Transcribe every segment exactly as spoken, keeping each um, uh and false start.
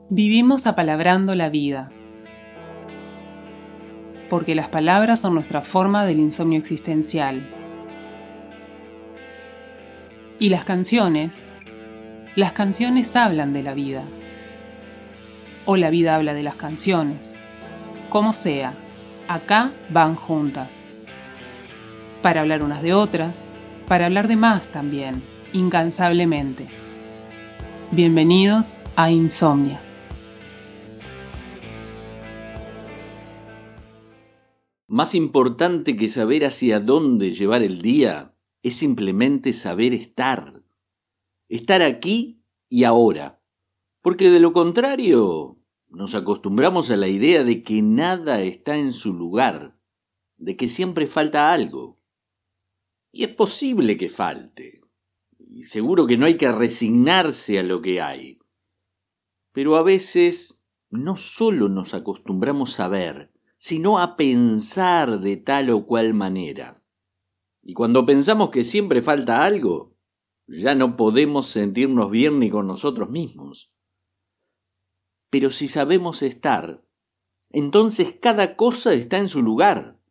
Vivimos apalabrando la vida, porque las palabras son nuestra forma del insomnio existencial. Y las canciones, las canciones hablan de la vida, o la vida habla de las canciones. Como sea, acá van juntas, para hablar unas de otras, para hablar de más también, incansablemente. Bienvenidos a Insomnia. Más importante que saber hacia dónde llevar el día es simplemente saber estar. Estar aquí y ahora. Porque de lo contrario, nos acostumbramos a la idea de que nada está en su lugar, de que siempre falta algo. Y es posible que falte. Y seguro que no hay que resignarse a lo que hay. Pero a veces no solo nos acostumbramos a ver, sino a pensar de tal o cual manera. Y cuando pensamos que siempre falta algo, ya no podemos sentirnos bien ni con nosotros mismos. Pero si sabemos estar, entonces cada cosa está en su lugar.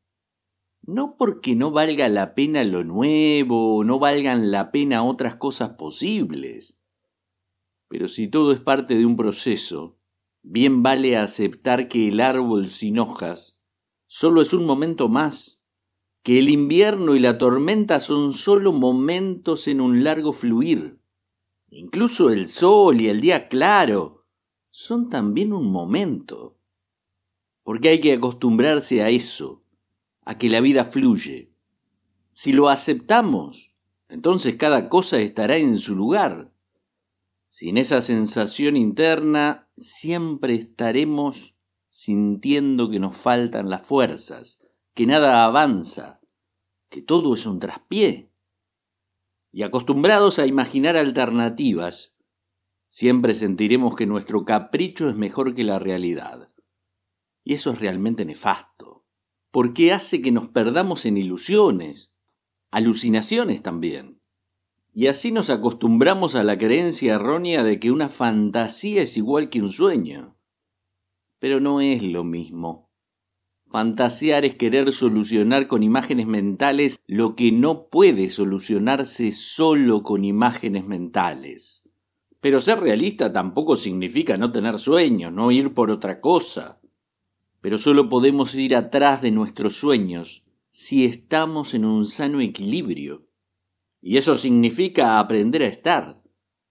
No porque no valga la pena lo nuevo o no valgan la pena otras cosas posibles. Pero si todo es parte de un proceso, bien vale aceptar que el árbol sin hojas solo es un momento más, que el invierno y la tormenta son solo momentos en un largo fluir. Incluso el sol y el día claro son también un momento. Porque hay que acostumbrarse a eso, a que la vida fluye. Si lo aceptamos, entonces cada cosa estará en su lugar. Sin esa sensación interna, siempre estaremos sintiendo que nos faltan las fuerzas, que nada avanza, que todo es un traspié. Y acostumbrados a imaginar alternativas, siempre sentiremos que nuestro capricho es mejor que la realidad. Y eso es realmente nefasto, porque hace que nos perdamos en ilusiones, alucinaciones también. Y así nos acostumbramos a la creencia errónea de que una fantasía es igual que un sueño. Pero no es lo mismo. Fantasear es querer solucionar con imágenes mentales lo que no puede solucionarse solo con imágenes mentales. Pero ser realista tampoco significa no tener sueños, no ir por otra cosa. Pero solo podemos ir atrás de nuestros sueños si estamos en un sano equilibrio. Y eso significa aprender a estar,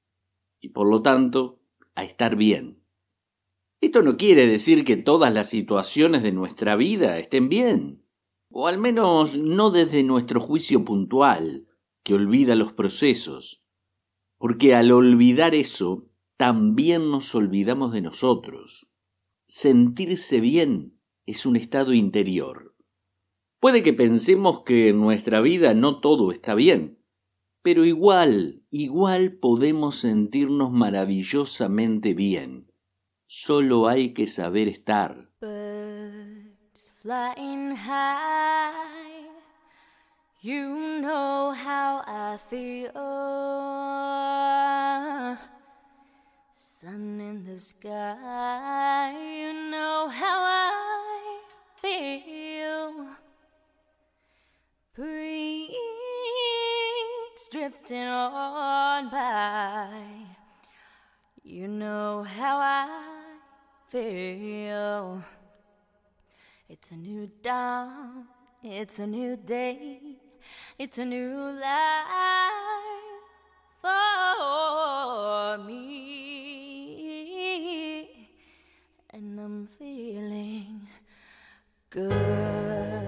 y por lo tanto, a estar bien. Esto no quiere decir que todas las situaciones de nuestra vida estén bien, o al menos no desde nuestro juicio puntual, que olvida los procesos, porque al olvidar eso, también nos olvidamos de nosotros. Sentirse bien es un estado interior. Puede que pensemos que en nuestra vida no todo está bien, pero igual, igual podemos sentirnos maravillosamente bien. Solo hay que saber estar. Birds flying high, you know how I feel. Sun in the sky, you know how I feel. Breeze drifting on by, you know how I feel. It's a new dawn, it's a new day, it's a new life for me, and I'm feeling good.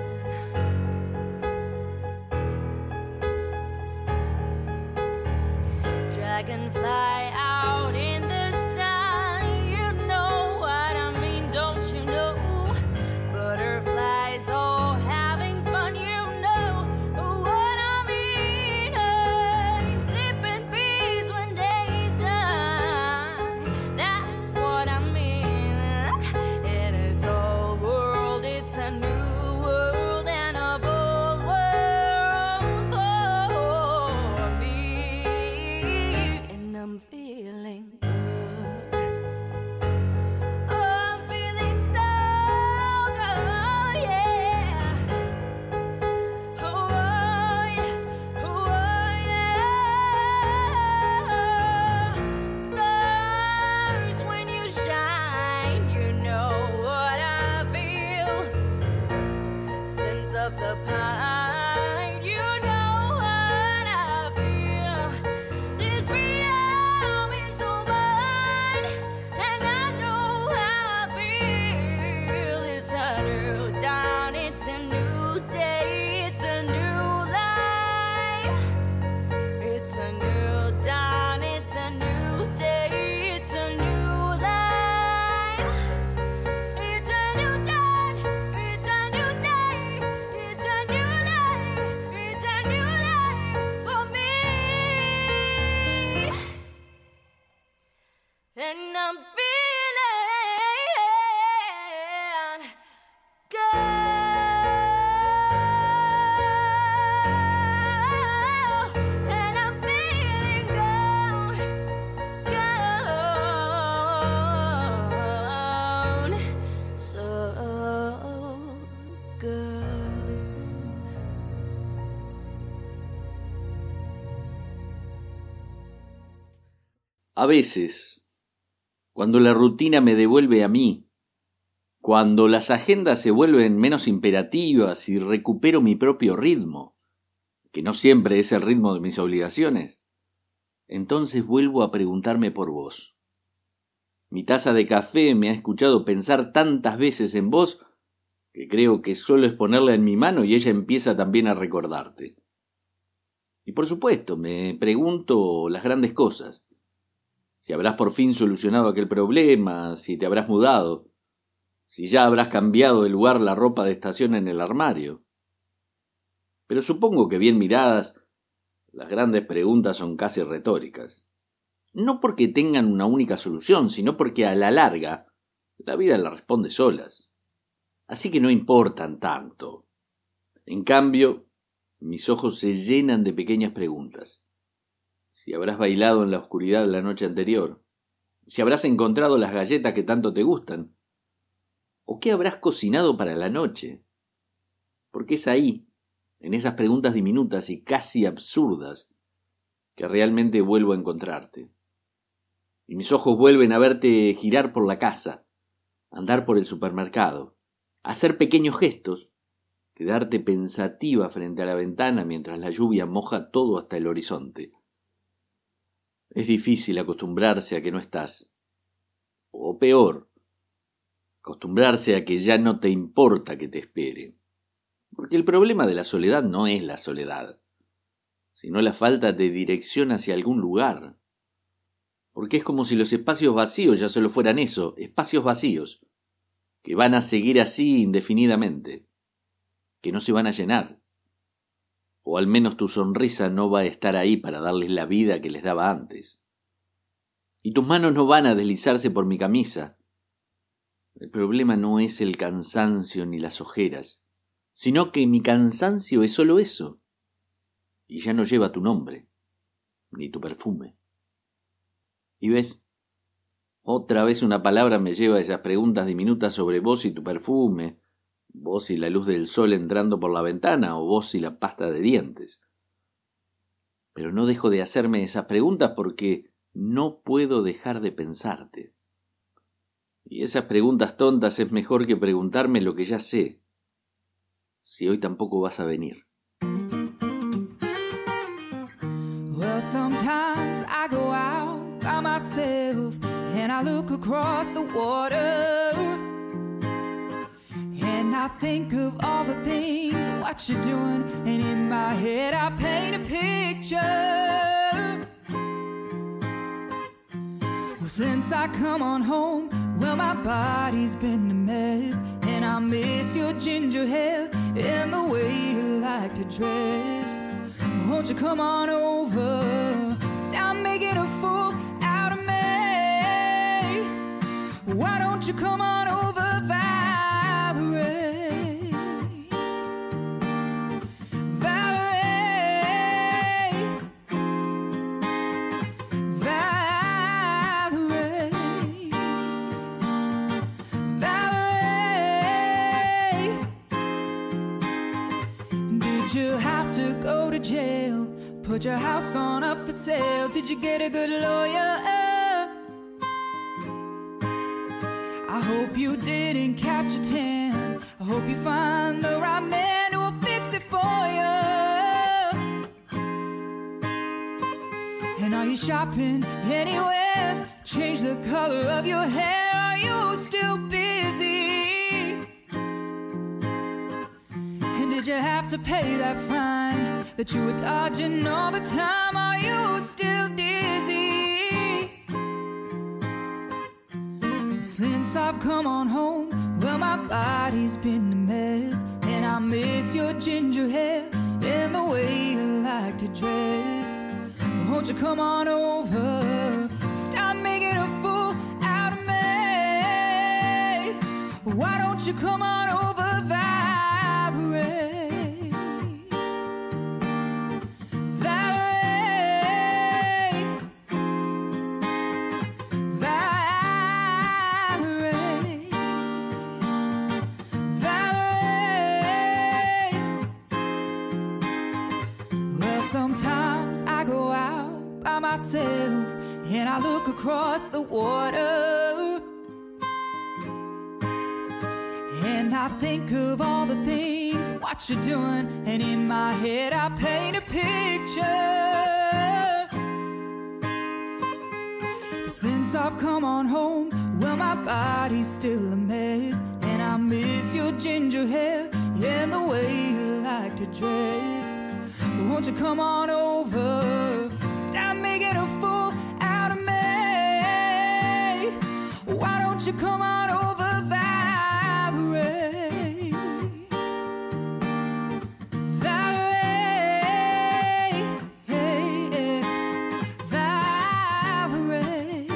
Dragonfly out in the sun, you know what I mean, don't you know? Butterflies all having fun, you know what I mean. Hey, sleeping bees when day's done, that's what I mean. In its whole world, it's a new world and a bold world for me. And I'm feeling and I'm feeling good, and I'm feeling good, good, so good. A veces, cuando la rutina me devuelve a mí, cuando las agendas se vuelven menos imperativas y recupero mi propio ritmo, que no siempre es el ritmo de mis obligaciones, entonces vuelvo a preguntarme por vos. Mi taza de café me ha escuchado pensar tantas veces en vos que creo que solo es ponerla en mi mano y ella empieza también a recordarte. Y por supuesto, me pregunto las grandes cosas. Si habrás por fin solucionado aquel problema, si te habrás mudado, si ya habrás cambiado de lugar la ropa de estación en el armario. Pero supongo que bien miradas, las grandes preguntas son casi retóricas. No porque tengan una única solución, sino porque a la larga la vida las responde solas. Así que no importan tanto. En cambio, mis ojos se llenan de pequeñas preguntas. Si habrás bailado en la oscuridad la noche anterior, si habrás encontrado las galletas que tanto te gustan, o qué habrás cocinado para la noche. Porque es ahí, en esas preguntas diminutas y casi absurdas, que realmente vuelvo a encontrarte. Y mis ojos vuelven a verte girar por la casa, andar por el supermercado, hacer pequeños gestos, quedarte pensativa frente a la ventana mientras la lluvia moja todo hasta el horizonte. Es difícil acostumbrarse a que no estás. O peor, acostumbrarse a que ya no te importa que te espere. Porque el problema de la soledad no es la soledad, sino la falta de dirección hacia algún lugar. Porque es como si los espacios vacíos ya solo fueran eso, espacios vacíos, que van a seguir así indefinidamente, que no se van a llenar. O al menos tu sonrisa no va a estar ahí para darles la vida que les daba antes. Y tus manos no van a deslizarse por mi camisa. El problema no es el cansancio ni las ojeras, sino que mi cansancio es solo eso, y ya no lleva tu nombre, ni tu perfume. Y ves, otra vez una palabra me lleva a esas preguntas diminutas sobre vos y tu perfume, vos y la luz del sol entrando por la ventana, o vos y la pasta de dientes. Pero no dejo de hacerme esas preguntas porque no puedo dejar de pensarte. Y esas preguntas tontas es mejor que preguntarme lo que ya sé, si hoy tampoco vas a venir. Well, sometimes I go out by myself and I look across the water. And I think of all the things, what you're doing, and in my head I paint a picture. Well, since I come on home, well, my body's been a mess, and I miss your ginger hair and the way you like to dress. Won't you come on over, stop making a fool out of me. Why don't you come on over, Valerie? You have to go to jail, put your house on up for sale. Did you get a good lawyer? I hope you didn't catch a tan. I hope you find the right man who will fix it for you. And are you shopping anywhere? Change the color of your hair. Are you still busy? Did you have to pay that fine that you were dodging all the time? Are you still dizzy? Since I've come on home, well, my body's been a mess, and I miss your ginger hair and the way you like to dress. Won't you come on over, stop making a fool myself and I look across the water, and I think of all the things, what you're doing, and in my head I paint a picture. Since I've come on home, well, my body's still a mess, and I miss your ginger hair and the way you like to dress. Won't you come on over, stop making a fool out of me? Why don't you come on over, Valerie? Valerie, hey, hey, Valerie,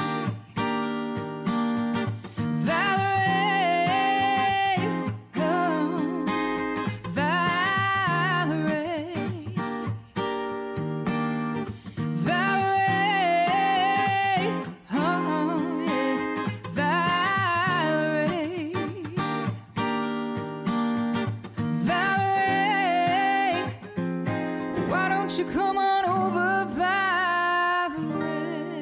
Valerie, oh, Valerie, Valerie, oh, yeah, Valerie, Valerie, why don't you come on over, Valerie?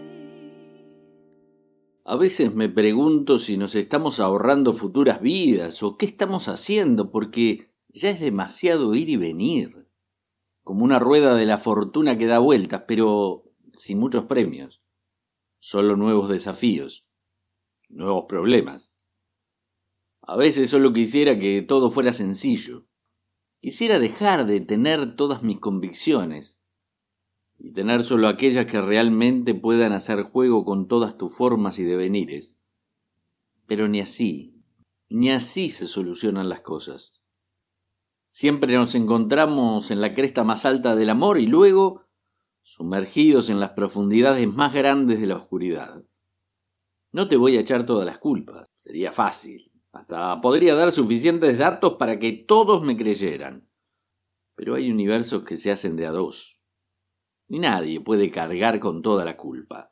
A veces me pregunto si nos estamos ahorrando futuras vidas o qué estamos haciendo, porque ya es demasiado ir y venir, como una rueda de la fortuna que da vueltas, pero sin muchos premios, solo nuevos desafíos, nuevos problemas. A veces solo quisiera que todo fuera sencillo. Quisiera dejar de tener todas mis convicciones y tener solo aquellas que realmente puedan hacer juego con todas tus formas y devenires. Pero ni así, ni así se solucionan las cosas. Siempre nos encontramos en la cresta más alta del amor y luego sumergidos en las profundidades más grandes de la oscuridad. No te voy a echar todas las culpas, sería fácil. Hasta podría dar suficientes datos para que todos me creyeran. Pero hay universos que se hacen de a dos. Y nadie puede cargar con toda la culpa.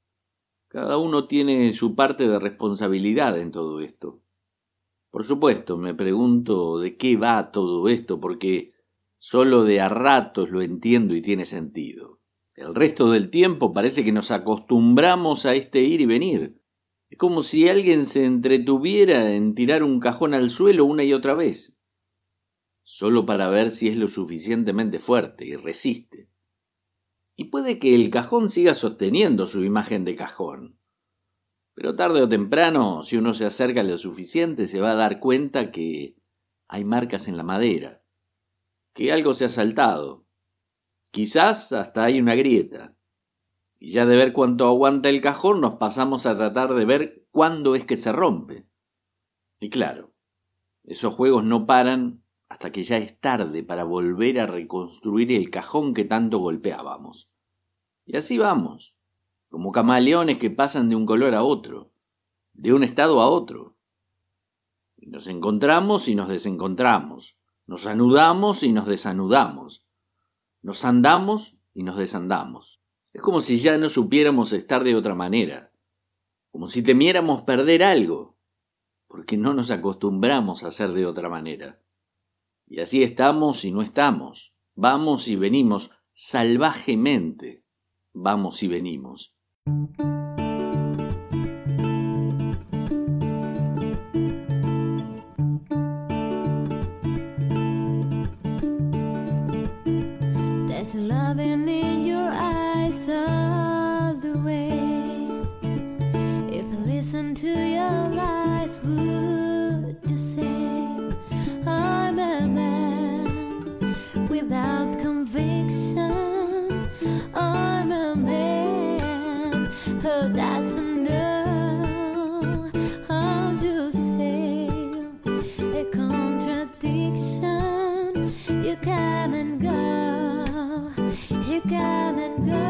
Cada uno tiene su parte de responsabilidad en todo esto. Por supuesto, me pregunto de qué va todo esto, porque solo de a ratos lo entiendo y tiene sentido. El resto del tiempo parece que nos acostumbramos a este ir y venir. Es como si alguien se entretuviera en tirar un cajón al suelo una y otra vez, solo para ver si es lo suficientemente fuerte y resiste. Y puede que el cajón siga sosteniendo su imagen de cajón, pero tarde o temprano, si uno se acerca lo suficiente, se va a dar cuenta que hay marcas en la madera, que algo se ha saltado. Quizás hasta hay una grieta. Y ya de ver cuánto aguanta el cajón, nos pasamos a tratar de ver cuándo es que se rompe. Y claro, esos juegos no paran hasta que ya es tarde para volver a reconstruir el cajón que tanto golpeábamos. Y así vamos, como camaleones que pasan de un color a otro, de un estado a otro. Y nos encontramos y nos desencontramos, nos anudamos y nos desanudamos, nos andamos y nos desandamos. Es como si ya no supiéramos estar de otra manera, como si temiéramos perder algo, porque no nos acostumbramos a ser de otra manera. Y así estamos y no estamos, vamos y venimos, salvajemente vamos y venimos. There's loving in your eyes all the way. If I listen to your lies, would you say I'm a man without conviction? I'm a man who doesn't know how to say a contradiction. You come and go, you come and go.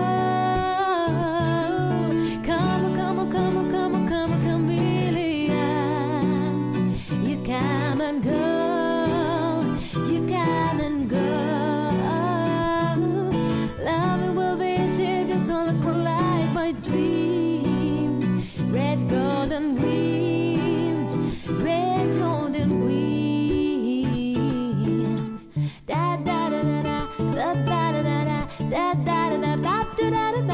Come, come, come, come, come, chameleon. You come and go, you come and go. Love will be if your promise for life, my dream. Red golden wind, red golden wind. Da da da da da da da da da da da da da da da da.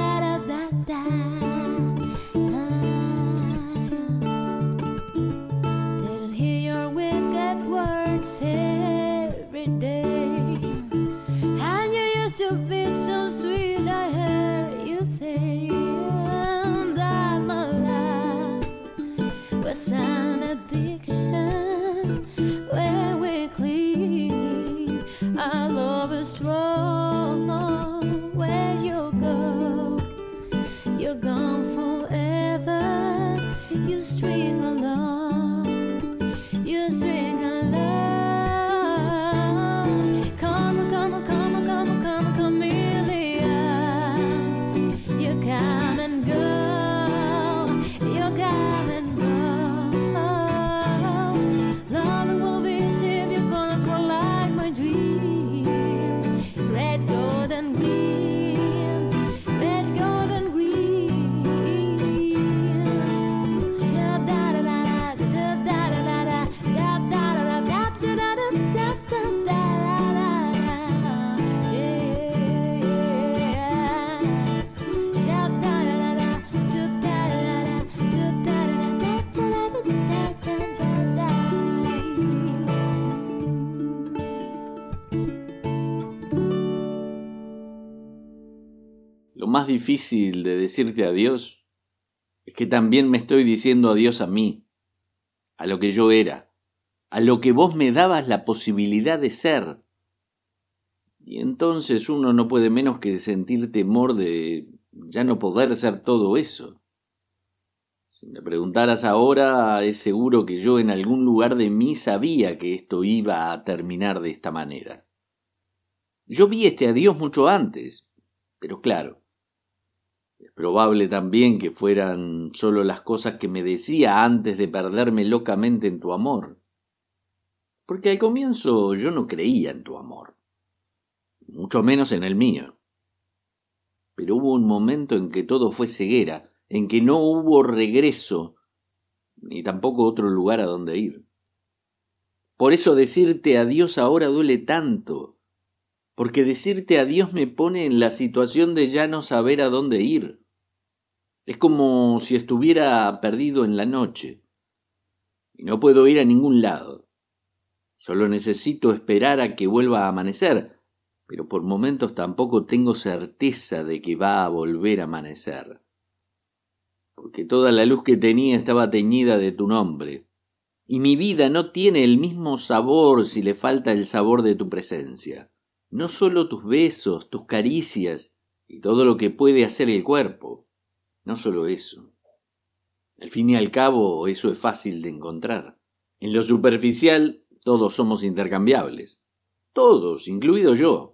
you're gone forever. You string along, you string along. Come, come, come, come, come, chameleon. You come and go, you come and go. Loving will be if your colors were like my dream. Red, gold, and green. Red, gold, and green. Dub da da da da, dub da da da da, dub da da da, dub da da da, dub da da da da. Yeah, dub da da da da, dub da da da, dub da da da, dub da da da, dub da da da. Lo más difícil de decirte adiós es que también me estoy diciendo adiós a mí, a lo que yo era, a lo que vos me dabas la posibilidad de ser. Y entonces uno no puede menos que sentir temor de ya no poder ser todo eso. Si me preguntaras ahora, es seguro que yo en algún lugar de mí sabía que esto iba a terminar de esta manera. Yo vi este adiós mucho antes, pero claro, es probable también que fueran solo las cosas que me decía antes de perderme locamente en tu amor. Porque al comienzo yo no creía en tu amor, mucho menos en el mío. Pero hubo un momento en que todo fue ceguera, en que no hubo regreso, ni tampoco otro lugar a donde ir. Por eso decirte adiós ahora duele tanto, porque decirte adiós me pone en la situación de ya no saber a dónde ir. Es como si estuviera perdido en la noche, y no puedo ir a ningún lado. Solo necesito esperar a que vuelva a amanecer, pero por momentos tampoco tengo certeza de que va a volver a amanecer. Porque toda la luz que tenía estaba teñida de tu nombre, y mi vida no tiene el mismo sabor si le falta el sabor de tu presencia. No solo tus besos, tus caricias y todo lo que puede hacer el cuerpo. No solo eso. Al fin y al cabo, eso es fácil de encontrar. En lo superficial, todos somos intercambiables. Todos, incluido yo.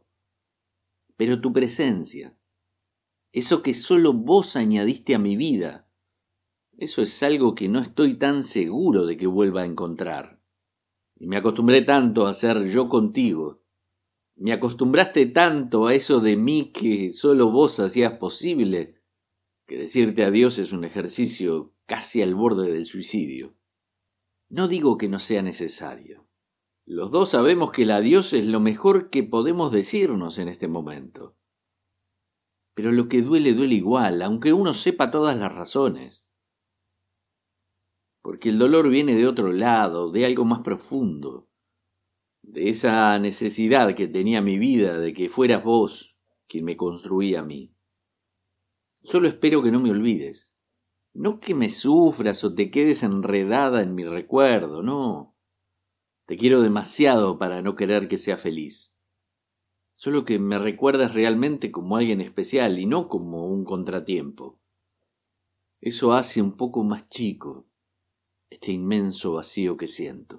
Pero tu presencia, eso que solo vos añadiste a mi vida, eso es algo que no estoy tan seguro de que vuelva a encontrar. Y me acostumbré tanto a ser yo contigo. Me acostumbraste tanto a eso de mí que solo vos hacías posible, que decirte adiós es un ejercicio casi al borde del suicidio. No digo que no sea necesario. Los dos sabemos que el adiós es lo mejor que podemos decirnos en este momento. Pero lo que duele, duele igual, aunque uno sepa todas las razones. Porque el dolor viene de otro lado, de algo más profundo. De esa necesidad que tenía mi vida de que fueras vos quien me construía a mí. Solo espero que no me olvides. No que me sufras o te quedes enredada en mi recuerdo, no. Te quiero demasiado para no querer que sea feliz. Solo que me recuerdes realmente como alguien especial y no como un contratiempo. Eso hace un poco más chico este inmenso vacío que siento.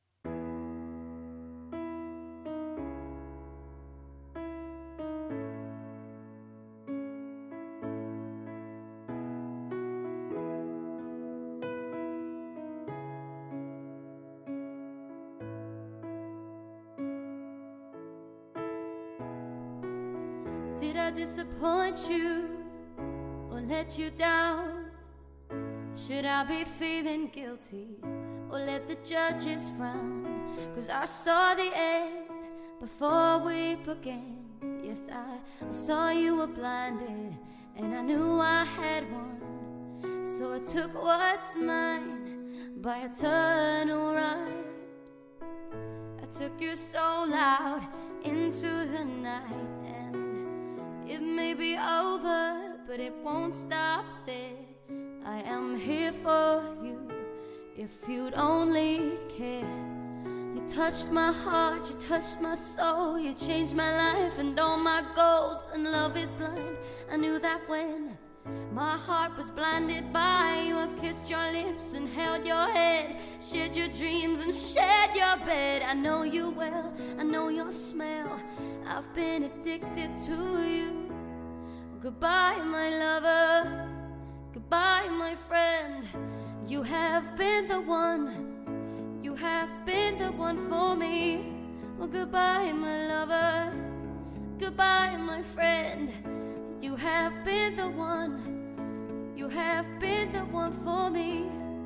Did I disappoint you or let you down? Should I be feeling guilty or let the judges frown? 'Cause I saw the end before we began. Yes, I, I saw you were blinded and I knew I had won. So I took what's mine by eternal right. I took your soul out into the night. It may be over, but it won't stop there. I am here for you, if you'd only care. You touched my heart, you touched my soul. You changed my life and all my goals. And love is blind, I knew that when My heart was blinded by you. I've kissed your lips and held your head, shared your dreams and shared your bed. I know you well, I know your smell. I've been addicted to you. Goodbye, my lover. Goodbye, my friend. You have been the one. You have been the one for me. Well, goodbye, my lover. Goodbye, my friend. You have been the one. You have been the one for me.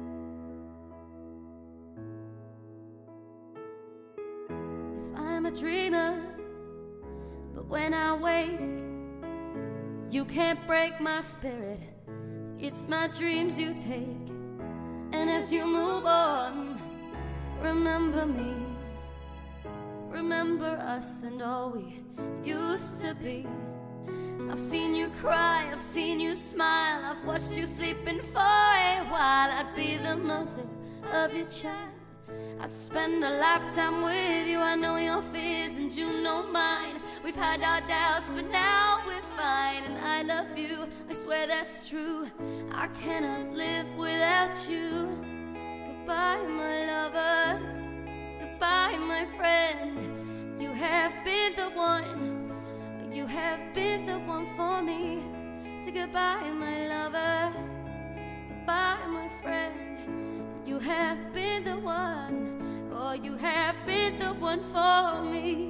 If I'm a dreamer, but when I wake, you can't break my spirit. It's my dreams you take. And as you move on, remember me. Remember us and all we used to be. I've seen you cry, I've seen you smile, I've watched you sleeping for a while. I'd be the mother of your child. I'd spend a lifetime with you. I know your fears and you know mine. We've had our doubts, but now we're fine. And I love you, I swear that's true. I cannot live without you. Goodbye, my lover. Goodbye, my friend. You have been the one. You have been the one for me. So goodbye, my lover. Goodbye, my friend. You have been the one. Oh, you have been the one for me.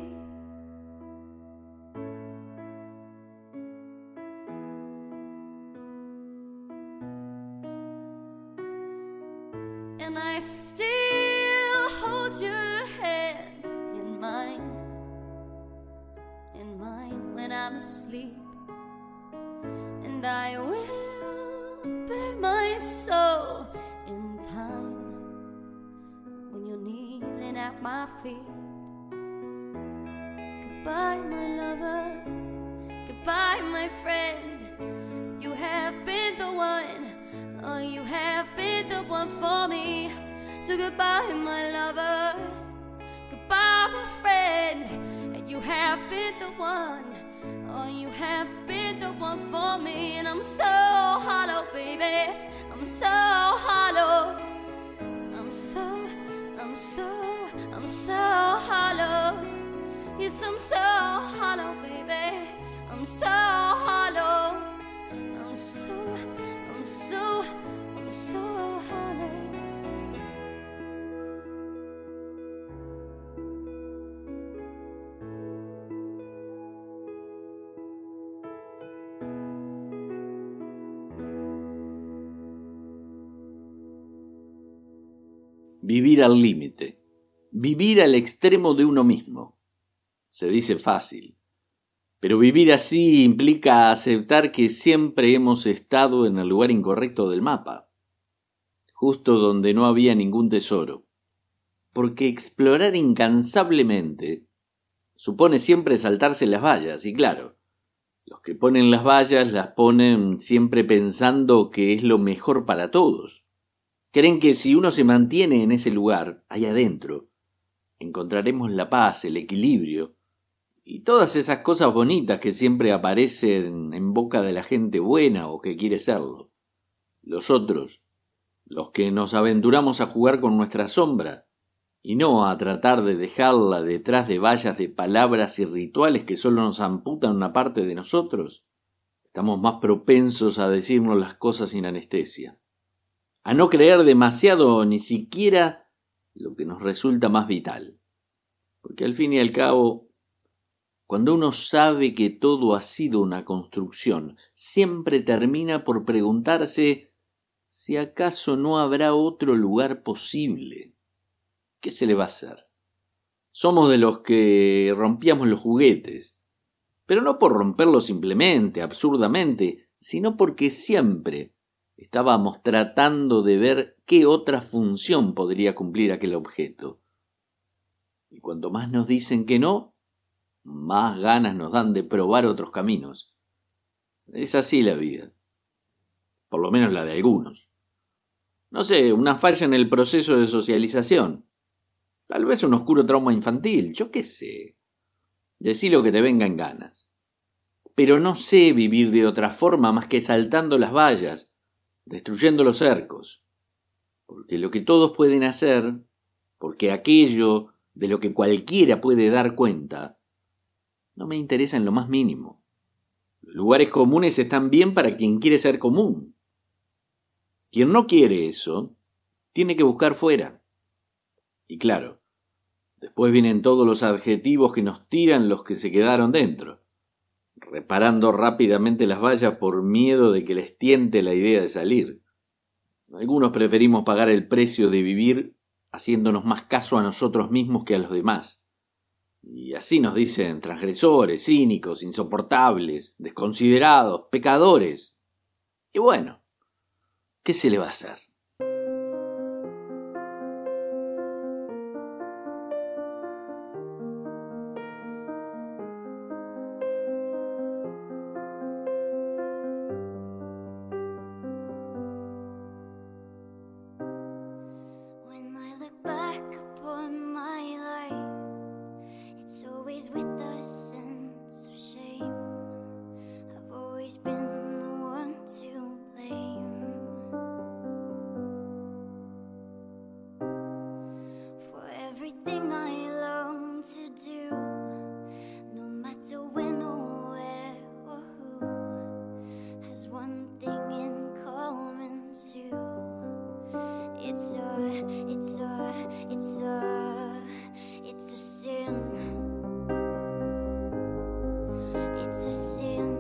And I still hold your hand in mine. In mine when I'm asleep. And I will bare my soul in time when you're kneeling at my feet. Goodbye, my lover. Goodbye, my friend. You have been the one. Oh, you have been the one for me. So goodbye, my lover. Goodbye, my friend. You have been the one. Oh, you have been the one for me. And I'm so hollow, baby. I'm so hollow. I'm so, I'm so, I'm so hollow. Yes, I'm so hollow, baby. I'm so hollow. I'm so, I'm so, I'm so hollow. Vivir al límite, vivir al extremo de uno mismo. Se dice fácil, pero vivir así implica aceptar que siempre hemos estado en el lugar incorrecto del mapa, justo donde no había ningún tesoro, porque explorar incansablemente supone siempre saltarse las vallas, y claro, los que ponen las vallas las ponen siempre pensando que es lo mejor para todos. Creen que si uno se mantiene en ese lugar, ahí adentro, encontraremos la paz, el equilibrio y todas esas cosas bonitas que siempre aparecen en boca de la gente buena o que quiere serlo. Los otros, los que nos aventuramos a jugar con nuestra sombra y no a tratar de dejarla detrás de vallas de palabras y rituales que solo nos amputan una parte de nosotros, estamos más propensos a decirnos las cosas sin anestesia. A no creer demasiado ni siquiera lo que nos resulta más vital. Porque al fin y al cabo, cuando uno sabe que todo ha sido una construcción, siempre termina por preguntarse si acaso no habrá otro lugar posible. ¿Qué se le va a hacer? Somos de los que rompíamos los juguetes, pero no por romperlos simplemente, absurdamente, sino porque siempre estábamos tratando de ver qué otra función podría cumplir aquel objeto. Y cuanto más nos dicen que no, más ganas nos dan de probar otros caminos. Es así la vida. Por lo menos la de algunos. No sé, una falla en el proceso de socialización. Tal vez un oscuro trauma infantil, yo qué sé. Decí lo que te venga en ganas. pero no sé vivir de otra forma más que saltando las vallas, destruyendo los cercos. Porque lo que todos pueden hacer, porque aquello de lo que cualquiera puede dar cuenta, no me interesa en lo más mínimo. Los lugares comunes están bien para quien quiere ser común. Quien no quiere eso, tiene que buscar fuera. Y claro, después vienen todos los adjetivos que nos tiran los que se quedaron dentro, reparando rápidamente las vallas por miedo de que les tiente la idea de salir. Algunos preferimos pagar el precio de vivir haciéndonos más caso a nosotros mismos que a los demás. Y así nos dicen transgresores, cínicos, insoportables, desconsiderados, pecadores. Y bueno, ¿qué se le va a hacer? When I look back upon my life, it's always with a sense of shame. I've always been the one to blame for everything I long to do, no matter when or where or who, has one thing in common too. It's a, it's a, it's a, it's a sin. It's a sin.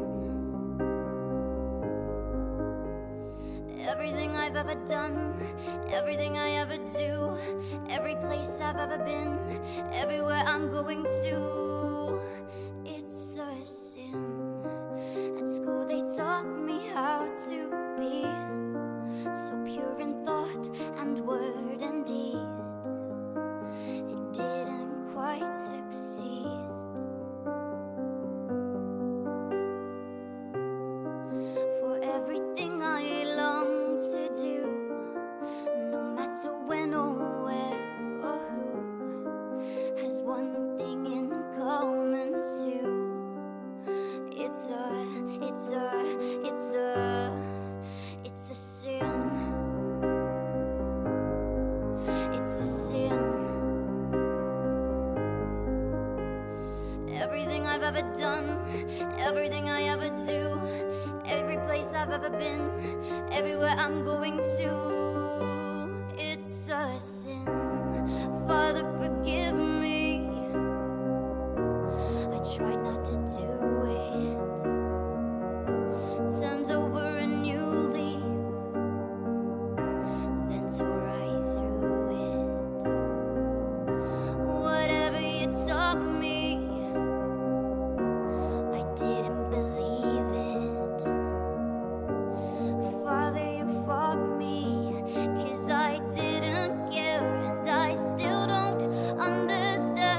Everything I've ever done, everything I ever do, every place I've ever been, everywhere I'm going to, it's a sin. At school they taught me how to be so pure in thought and word and deed. It didn't quite succeed. For everything I long to do, no matter when or where or who, has one thing in common too. It's a, it's a, it's a, it's a sin. It's a sin. Everything I've ever done, everything I ever do, every place I've ever been, everywhere I'm going to, it's a sin. Father, forgive me. I tried not to do it. Turned over a new leaf, then tore right through it. Whatever you taught me, I didn't believe it. Father, you fought me, 'cause I didn't care, and I still don't understand.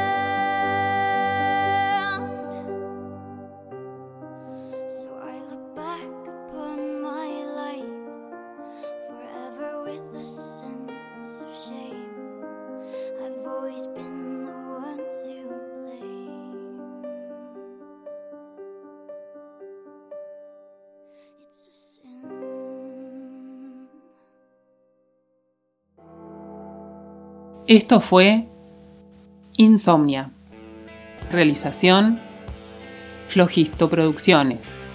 So I look back upon my life forever with a sense of shame. I've always been the one to blame. It's a sin. Esto fue Insomnia. Realización Flojisto Producciones.